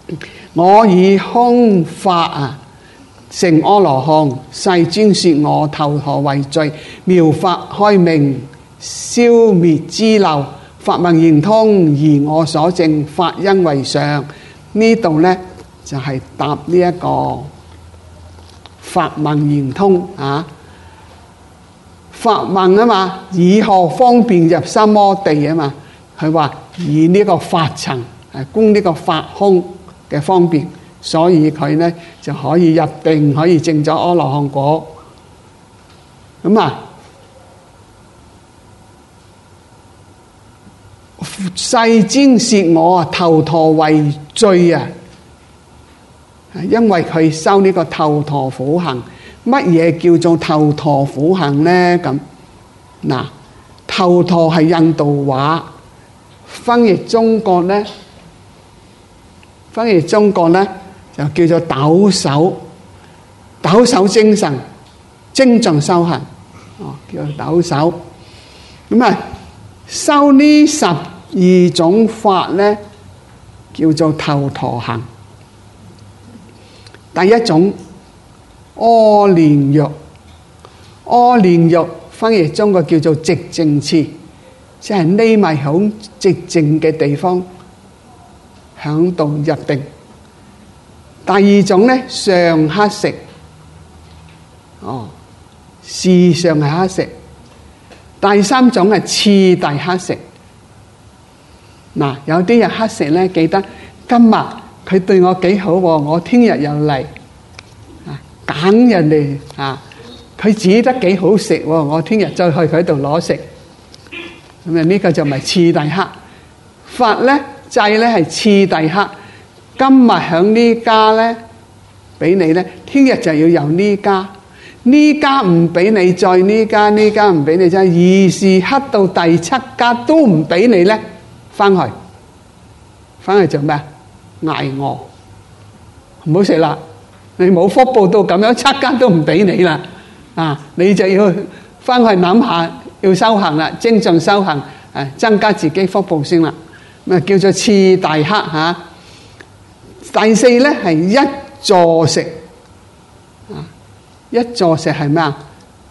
我以空法成阿羅漢，世尊說我頭陀為最，妙法開明，消滅支漏，法問圓通，而我所證法因為上。呢度呢，就係答呢一個法問圓通啊！法問啊嘛，以何方便入三摩地啊嘛？佢話以呢個法塵供呢個法空嘅方便，所以佢呢就可以入定，可以證咗阿羅漢果。咁啊，世尊說我頭陀為最啊，因為佢修呢個頭陀苦行。乜嘢叫做頭陀苦行呢？咁嗱，頭陀係印度話，翻譯中國呢就叫做抖擻，抖擻精神，精進修行，叫做抖擻。咁啊，修呢12種法呢，叫做頭陀行。第一種阿連獄，阿連獄翻譯中國叫做寂靜處，即係匿埋響寂靜嘅地方，響度入定。第二種呢，上乞食，事上係乞食。第三種係次第乞食。嗱，有啲人乞食呢，記得今日佢對我幾好，我聽日又嚟揀人哋佢煮得幾好食，我聽日再去佢度攞食。咁啊，呢個就唔係次第乞。法呢，制呢係次第乞。今日響呢家呢俾你呢，聽日就要由呢家，呢家唔俾你，再呢家，呢家唔俾你，再二是乞到第7家都唔俾你呢，翻去做咩啊？捱餓，唔好食啦！你冇福報到咁樣7家都唔俾你啦，你就要翻去諗下，要修行啦，精進修行，增加自己福報先啦。咁叫做次第乞嚇。第四呢係一坐食，一坐食係咩啊？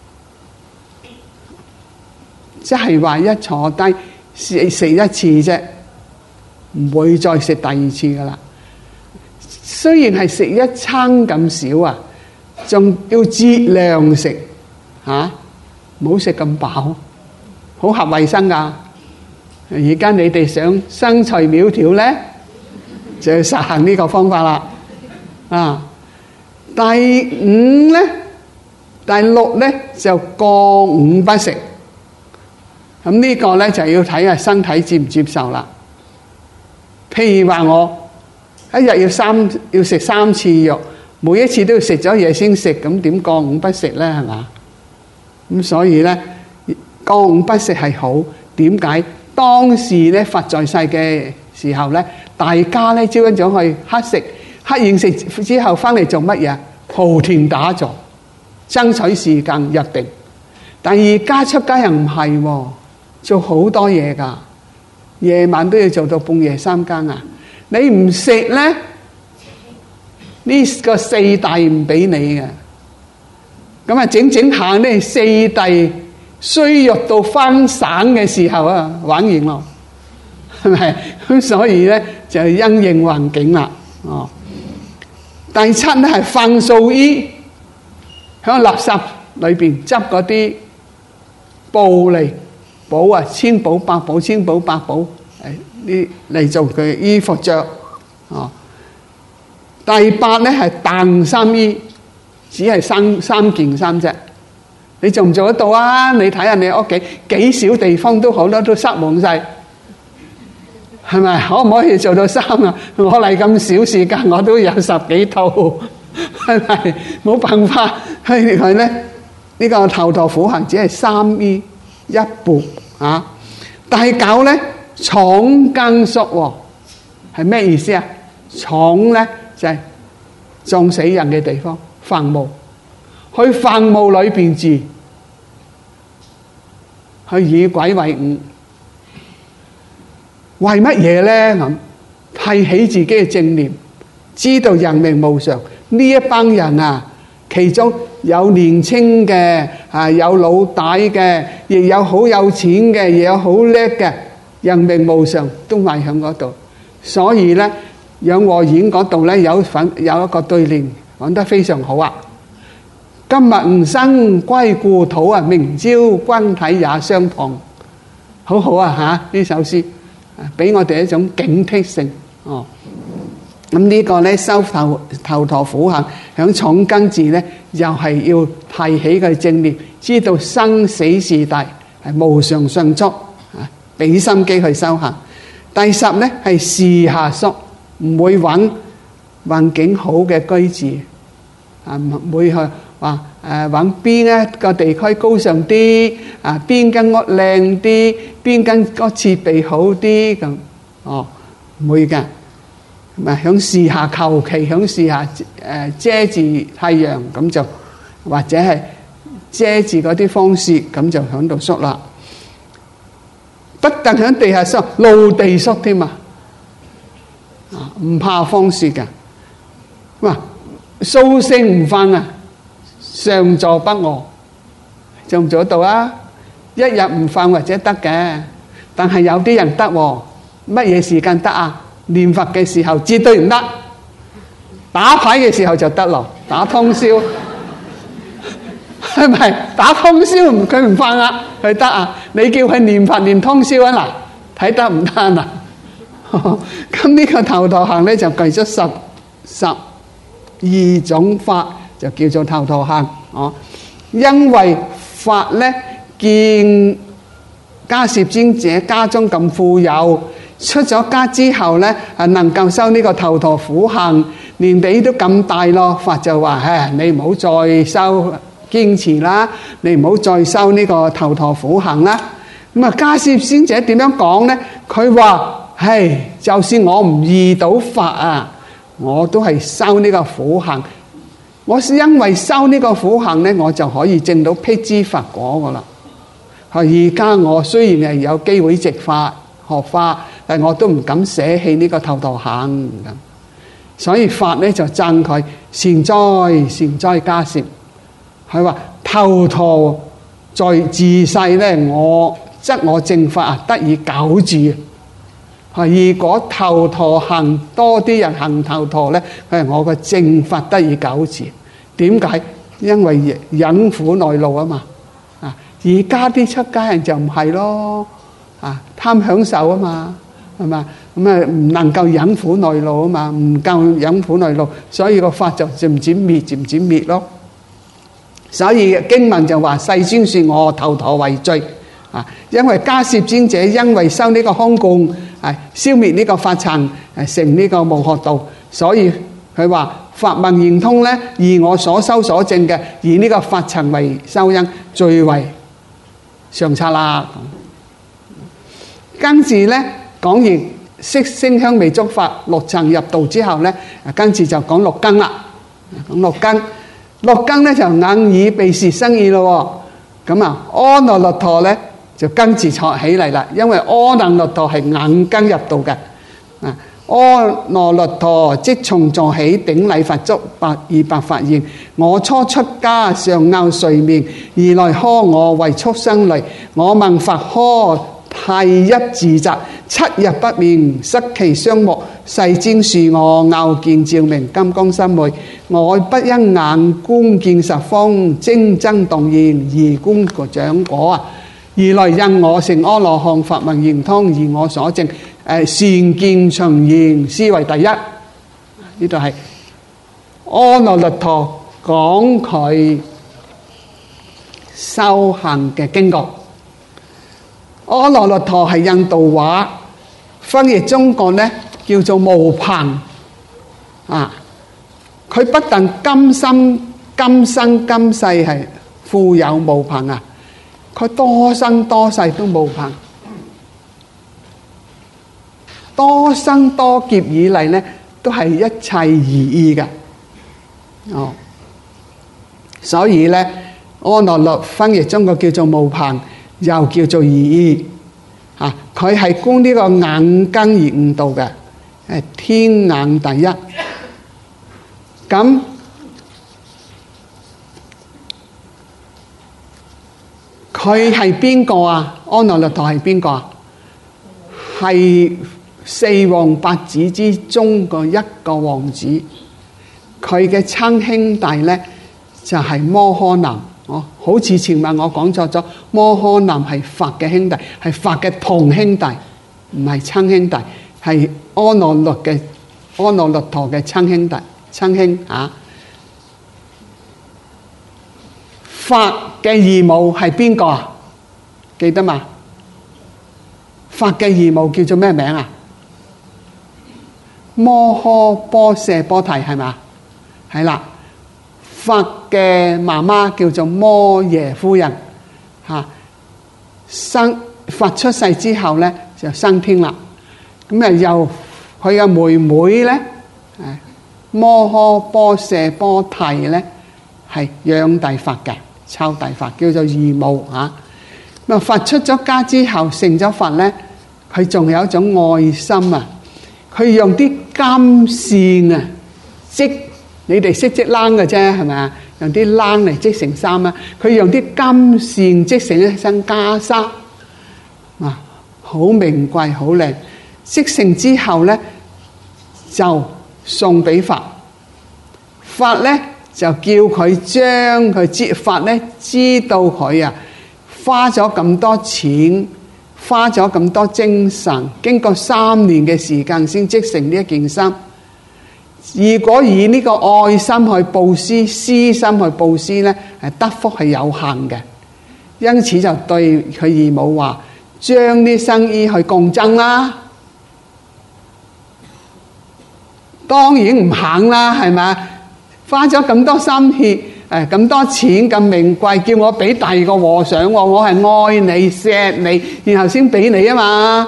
即係話一坐低食一次啫，唔會再食第二次噶啦。雖然係食一餐咁少啊，仲要節量食唔好食咁飽，好合衛生噶。而家你哋想身材苗條呢，就要實行呢個方法啦。第5呢，第6呢就過午不食。咁呢個呢就要睇下身體接唔接受啦。譬如話我一日要食3次肉，每一次都要食咗嘢先食，咁點過午不食呢？係嘛？咁所以呢，過午不食係好。點解？當時呢，佛在世嘅時候呢，大家呢朝一早去乞食，乞完食之後翻嚟做乜嘢？蒲團打坐，爭取時間入定。但而家出家人唔係喎，做好多嘢噶，夜晚都要做到半夜3更啊！你唔食呢，呢個四弟唔俾你嘅。咁啊，整下呢，四弟衰弱到翻省嘅時候啊，玩完咯，係咪？咁所以呢，就因應環境啦。第7呢係放素衣，喺垃圾裏邊執嗰啲布嚟補千寶百寶，千寶百寶呢嚟做佢衣服着。第8呢係疍衫衣，只係三件衫啫。你做唔做得到啊？你睇下你屋企幾少地方都好啦，都塞滿晒，係咪？可唔可以做到衫啊？我嚟咁少時間，我都有10幾套，係咪？冇辦法，佢呢呢個頭陀苦行只係3衣1缽啊。第9呢，廠耕宿係咩意思啊？廠呢就係撞死人嘅地方，墳墓，去墳墓裏邊住，去以鬼為伍，為乜嘢呢？咁提起自己嘅正念， 知道人命無常。呢一班人啊，其中有年青嘅，有老大嘅，亦有好有錢嘅，亦有好叻嘅，人命無常都埋喺嗰度。所以咧，養和院嗰度咧有一個對聯講得非常好啊！今日吾生歸故土啊，明朝君體也相同。好好啊嚇！呢首詩俾我哋一種警惕性哦。咁呢個咧修頭陀苦行，響重根字咧又係要提起佢正念，知道生死事大係無常迅速啊，俾心機去修行。第十咧係時下宿，唔會揾環境好嘅居住啊，唔會去話揾邊一個地區高尚啲啊，邊間屋靚啲，邊間個設備好啲咁哦，唔會㗎。咪響樹下求其響樹下遮住太陽咁就，或者係遮住嗰啲風雪咁就響度縮啦。不但響地下縮，露地縮添啊！唔怕風雪㗎。哇，蘇醒唔瞓啊，上座不臥，做唔做得到啊？一日唔瞓或者得嘅，但係有啲人得喎。乜嘢時間得啊？念佛嘅時候絕對唔得，打牌嘅時候就得咯，打通宵係咪？打通宵佢唔瞓啊，佢得啊？你叫佢念佛念通宵啊嗱，睇得唔得啊？咁呢個頭陀行咧就計咗十二種法，就叫做頭陀行哦。因為法咧見迦葉尊者家中咁富有。出咗家之後咧，能夠修呢個頭陀苦行，年紀都咁大咯。法就話：你唔好再修堅持啦，你唔好再修呢個頭陀苦行啦。咁啊，迦葉尊者點樣講咧？佢話：就算我唔遇到法啊，我都係修呢個苦行。我因為修呢個苦行咧，我就可以證到辟支佛果噶啦。而家我雖然係有機會植法學法，但我都唔敢捨棄呢個頭陀行咁，所以法咧就讚佢善哉迦葉。佢話頭陀在自世咧，我證法啊得以久住。如果頭陀行多啲人行頭陀咧，佢係我個證法得以久住。點解？因為忍苦耐勞啊嘛。而家啲出家人就唔係咯，貪享受啊嘛。係嘛？咁啊唔能夠忍苦耐勞啊嘛，唔夠忍苦耐勞，所以個法就漸漸滅咯。所以經文就話：世尊說我頭陀為最啊！因為迦葉尊者因為修呢個空供，消滅呢個法塵，成呢個無學道，所以佢話法文圓通咧，以我所修所證嘅，以呢個法塵為修因，最為上策啦。跟住咧。講完色聲香味觸法六層入道之後咧，跟住就講六根啦。講六根咧就眼耳鼻舌身意咯。咁啊，阿耨律陀咧就跟住坐起嚟啦，因為阿耨律陀係眼根入道嘅。阿耨律陀即從座起，頂禮佛足，以白發言：我初出家，常樂睡眠，如來呵我為畜生類。我聞佛呵，涕泣自責，7日不眠，失其雙目。世尊恕我樂見照明，金剛心昧。我不因眼觀見十方，精增動現，而觀掌果啊！如來因我成阿羅漢，法文圓通，而我所證，善見隨緣，斯為第一。呢度係阿耨律陀講佢修行嘅經過。阿耨律陀係印度話，翻譯中國咧叫做無朋啊！佢不但今生今世係富有無朋啊，佢多生多世都無朋，多生多劫以嚟咧都係一切如意嘅哦。所以咧，阿耨律翻譯中國叫做無朋，又叫做如意啊！佢係觀呢個眼根而悟道嘅，天眼第一咁佢係邊個啊？阿耨律陀係邊個啊？係四王八子之中個一個王子，佢嘅親兄弟咧就係摩訶男。好似前晚我講錯咗，摩訶男係佛嘅兄弟，係佛嘅同兄弟，唔係親兄弟，係阿耨律陀嘅親兄弟，親兄啊。佛嘅異母係邊個啊？記得嘛？佛嘅異母叫做咩名啊？摩訶波闍波提係嘛？係啦。佛嘅媽媽叫做摩耶夫人，佛出世之後咧就升天啦。咁啊由佢嘅妹妹咧，摩訶波闍波提咧係養大佛嘅，湊大佛叫做異母啊。咁啊佛出咗家之後成咗佛咧，佢仲有一種愛心啊，佢用啲金線啊織。你哋識織冷嘅啫，係咪啊？用啲冷嚟織成衫啊！佢用啲金線織成一身袈裟，好名貴，好靚。織成之後咧，就送俾佛。佛咧就叫佢將佢佛咧知道佢啊，花咗咁多錢，花咗咁多精神，經過3年嘅時間先織成呢一件衫。如果以呢個愛心去布施、私心去布施咧，得福係有限嘅。因此就對佢異母話：將啲僧衣去共僧啦。當然唔肯啦，係咪？花咗咁多心血，咁多錢咁名貴，叫我俾第二個和尚，我係愛你錫你，然後先俾你啊嘛。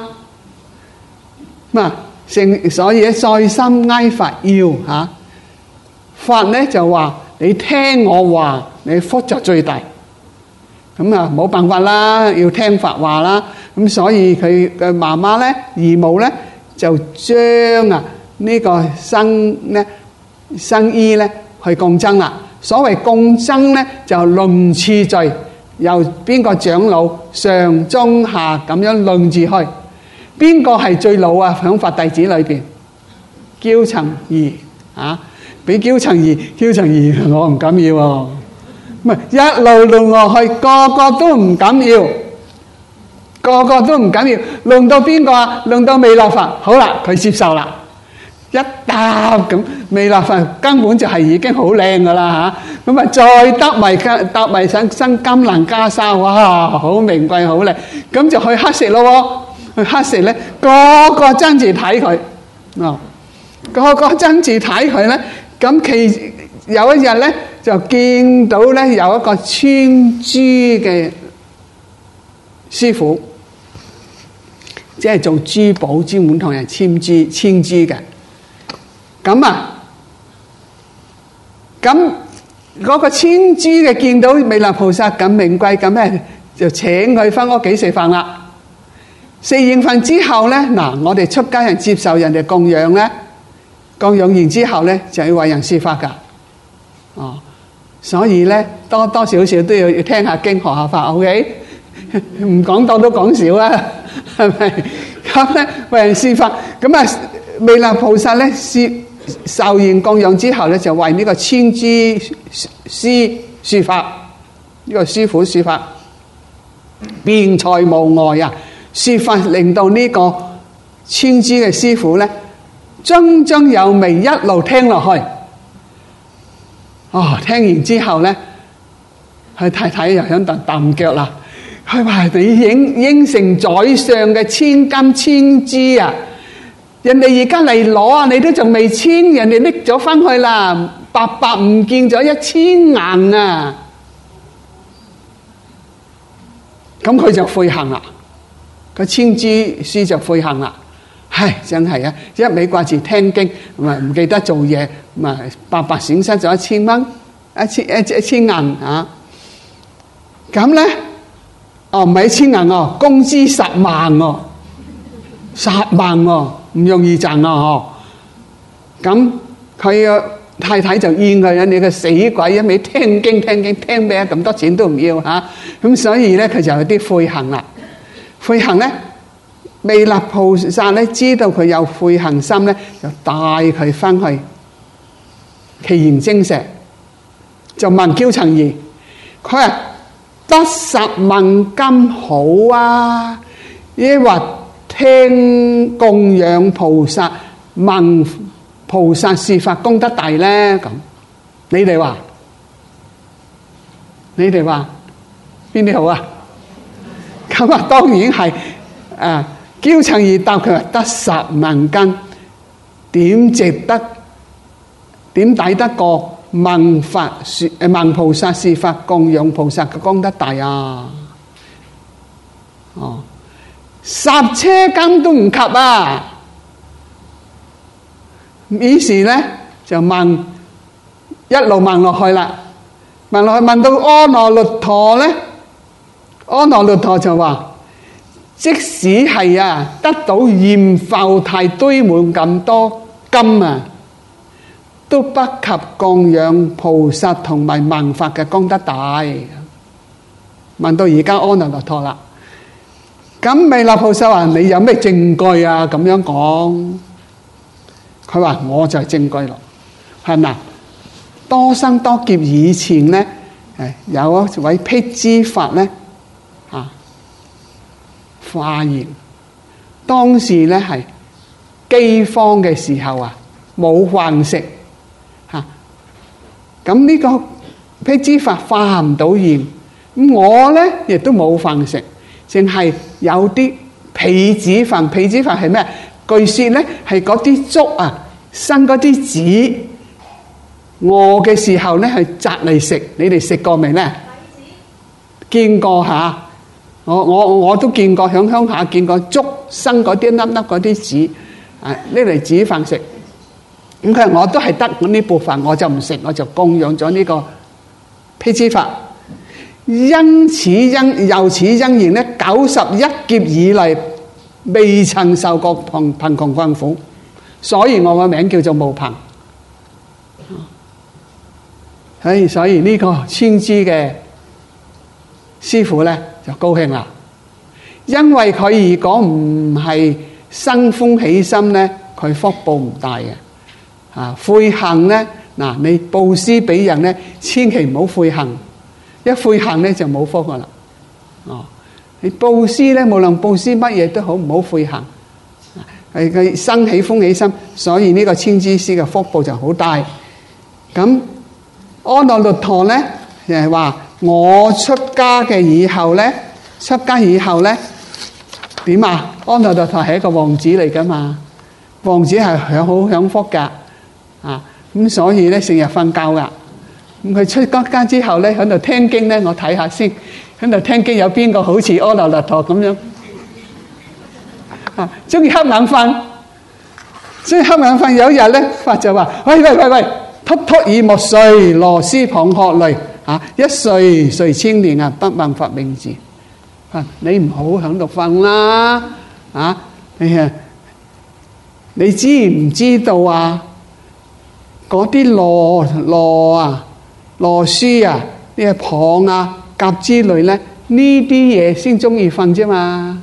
所以再心哀佛要嚇，佛咧就話：你聽我話，你福就最大。咁啊冇辦法啦，要聽佛話啦。咁所以佢嘅媽媽咧，異母咧就將呢個僧衣咧去共僧啦。所謂共僧咧，就輪次序，由邊個長老上中下咁樣輪住去。邊個係最老啊？響佛弟子裏邊，憍陳兒啊，俾憍陳兒，我唔敢要喎。唔係一路輪落去，個個都唔敢要，個個都唔敢要。輪到邊個啊？輪到彌勒佛，好啦，佢接受啦。一搭咁，彌勒佛根本就係已經好靚噶啦嚇。咁啊，再搭埋上身金蘭袈裟，哇，好名貴，好靚。咁就去乞食咯喎。去乞食咧，個個爭住睇佢，個個爭住睇佢咧。咁有一日咧，就見到咧有一個穿珠嘅師傅，即係做珠寶專門同人簽珠嘅。咁嗰個簽珠嘅見到彌勒菩薩咁名貴咁咧，就請佢翻屋企食飯啦。食完飯之後咧，我哋出家人接受人哋供養咧，供養完之後咧就要為人說法噶，所以咧多多少少都要聽下經學下法 ，OK？ 唔講多都講少啦，係咪？咁咧為人說法，咁啊彌勒菩薩咧受完供養之後咧，就為呢個千珠師說法，呢個師傅說法，辯才無礙啊！說法令到呢個千珠嘅師傅咧，津津有味，一路聽落去。聽完之後咧，佢太太又響度揼腳啦。佢話：你應承宰相嘅千金千珠啊！人哋而家嚟攞啊，你都仲未簽，人哋拎咗翻去啦，白白唔見咗1000銀啊！咁佢就悔恨啦。個千珠師就悔恨啦，真係啊！一味掛住聽經，唔記得做嘢，白白損失咗1000蚊，1000銀啊！咁咧，唔係1000銀哦，工資10萬喎，10萬喎，唔容易賺啊！咁佢太太就怨佢，你個死鬼，一味聽經聽咩咁多錢都唔要嚇。咁所以咧佢就有啲悔恨啦。悔恨咧，彌勒菩薩咧知道佢有悔恨心咧，就帶佢翻去祇園精舍，就問憍陳兒，佢話得10萬金好啊，抑或聽供養菩薩問菩薩是法功德大咧？咁你哋話邊啲好啊？咁啊當然係憍陳兒答佢話得10萬金，點值得？點抵得過問菩薩是法供養菩薩嘅功德大啊？10車金都唔及啊！於是咧就問，一路問落去啦，問到阿耨律陀咧，阿耨律陀就話：即使係得到閻浮提堆滿咁多金啊，都不及供養菩薩同埋聞法嘅功德大。問到而家阿耨律陀啦，咁彌勒菩薩話：你有咩證據啊？咁樣講，佢話我就係證據咯，係咪？多生多劫以前咧，有一位辟支佛咧化現，當時咧係饑荒嘅時候冇飯食咁呢個辟支佛化唔到現，咁我咧亦都冇飯食，淨係有啲被子飯。被子飯係咩？據說咧係嗰啲竹生嗰啲籽，餓嘅時候咧係摘嚟食。你哋食過未咧？見過嚇？我都見過，響鄉下見過竹生嗰啲粒粒嗰啲籽，呢嚟煮飯食。咁佢話我都係得呢部分，我就唔食，我就供養咗呢個辟支佛。由此因緣咧，91劫以嚟未曾受過貧窮困苦，所以我個名叫做無貧。所以呢個千支嘅師傅咧就高興啦，因為佢如果唔係生歡喜心咧，佢福報唔大嘅。悔恨咧，你布施俾人咧，千祈唔好悔恨，一悔恨咧就冇福噶啦。你布施咧，無論布施乜嘢都好，唔好悔恨，係佢生起歡喜心，所以呢個千支師嘅福報就好大。咁阿耨律陀咧就係話，我出家以後咧點啊？阿耨律陀係一個王子嚟噶嘛，王子係好享福噶。咁所以咧成日瞓覺噶。咁佢出家之後咧喺度聽經咧，我睇下先，喺度聽經有邊個好似阿耨律陀咁樣中意瞌眼瞓。有一日咧，佛就話：喂，禿爾莫睡，羅斯蚌殼類一睡千年不聞佛名字。你唔好喺度瞓啦！你知唔知道嗰啲螺螄呢個蚌蛤之類咧，呢啲嘢先中意瞓啫嘛。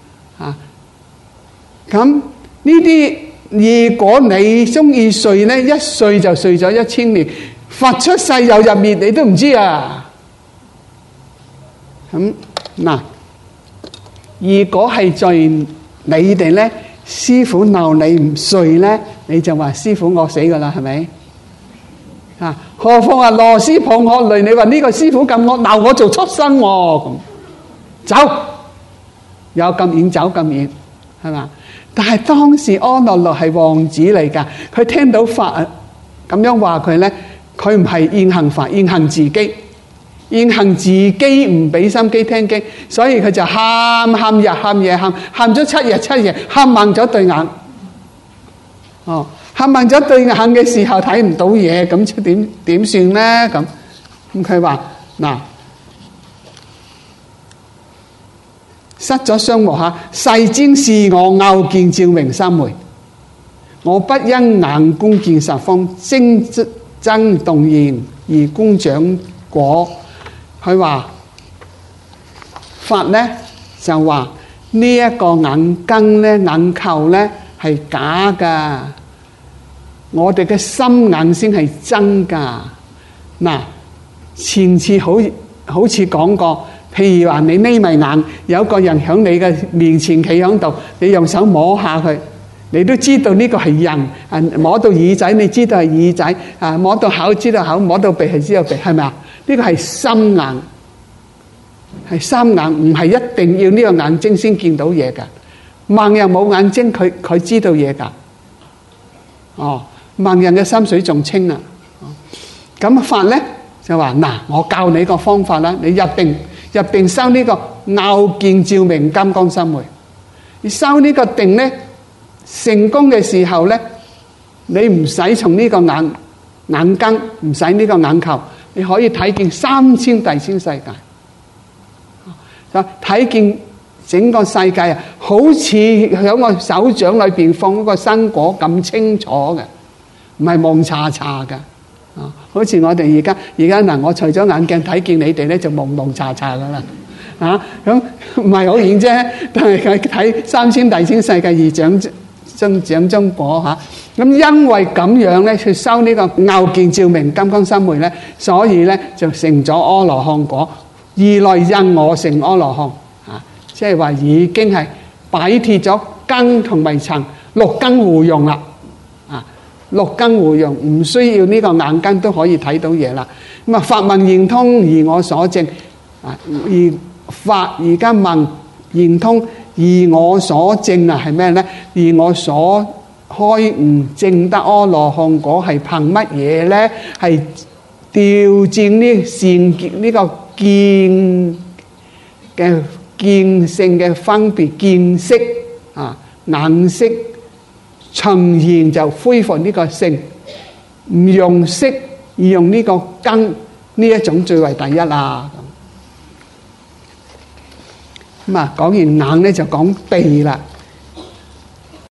咁呢啲如果你中意睡咧，一睡就睡咗1000年，佛出世又入滅，你都唔知啊。咁如果係在你哋咧，師父鬧你唔睡咧，你就話師父我死噶啦，係咪？何況螺螄蚌殼類，你話呢個師父咁惡，鬧我做畜生咁，走有咁遠走咁遠，係嘛？但係當時阿耨律係王子嚟噶，佢聽到佛咁樣話佢咧，佢唔係現行佛，現行自己唔俾心機聽經，所以佢就喊日喊夜喊咗7夜，喊盲咗對眼。喊盲咗對眼嘅時候睇唔到嘢，咁點算咧？咁佢話失咗雙目世尊是我偶見照明三昧，我不因眼觀見十方， 爭動言而功長果。佢話佛咧就話呢一個眼根咧、眼球咧係假噶，我哋嘅心眼先係真噶。嗱，前次好似講過，譬如話你眯埋眼，有個人喺你嘅面前企喺度，你用手摸下佢，你都知道呢個係人。摸到耳仔，你知道係耳仔；摸到口，知道口；摸到鼻，係知道鼻，係咪啊？呢個係心眼，係心眼，唔係一定要呢個眼睛先見到嘢噶。盲人冇眼睛，佢知道嘢噶。哦，盲人嘅心水仲清啊！咁法咧就話嗱，我教你個方法啦，你入定修呢個拗見照明金剛心會。你修呢個定咧成功嘅時候咧，你唔使從呢個眼根，唔使呢個眼球，你可以睇見3000大千世界，就睇見整個世界啊，好似喺我手掌裏邊放一個生果咁清楚嘅，唔係蒙查查嘅。好似我哋而家嗱，我除咗眼鏡睇見你哋咧，就蒙查查噶啦，咁唔係好遠啫。但係佢睇3000大千世界而長中果嚇，咁因為咁樣咧，去修呢個拗見照明金剛心會咧，所以咧就成咗阿羅漢果。二來因我成阿羅漢即係話已經係擺脫咗根同埋塵，六根互用啦。六根互用，唔需要呢個眼根都可以睇到嘢啦。咁啊，法問言通而我所證而法而家問言通而我所證係咩咧？而我所開悟證得阿羅漢果係憑乜嘢咧？係調轉呢善見呢個見嘅見性嘅分別見識眼識。從然就恢復呢個性，唔用色而用呢個根，呢一種最為第一啦。咁講完眼咧，就講鼻啦。